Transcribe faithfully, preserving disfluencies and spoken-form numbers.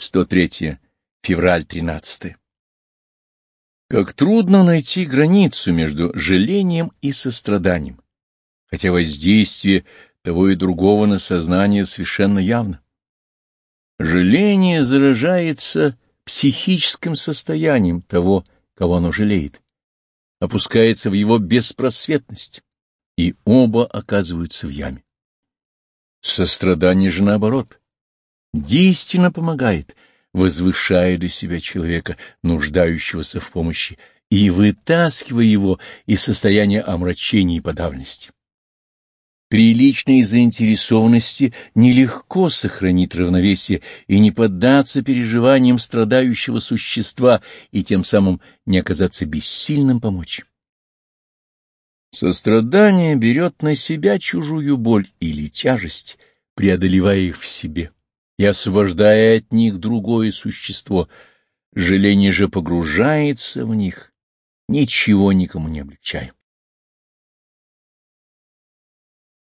сто три. Февраль тринадцатое. Как трудно найти границу между жалением и состраданием, хотя воздействие того и другого на сознание совершенно явно. Жаление заражается психическим состоянием того, кого оно жалеет, опускается в его беспросветность, и оба оказываются в яме. Сострадание же, наоборот, действенно помогает, возвышая до себя человека, нуждающегося в помощи, и вытаскивая его из состояния омрачения и подавленности. При личной заинтересованности нелегко сохранить равновесие и не поддаться переживаниям страдающего существа и тем самым не оказаться бессильным помочь. Сострадание берет на себя чужую боль или тяжесть, преодолевая их в себе и освобождая от них другое существо. Жаление же погружается в них, ничего никому не облегчая.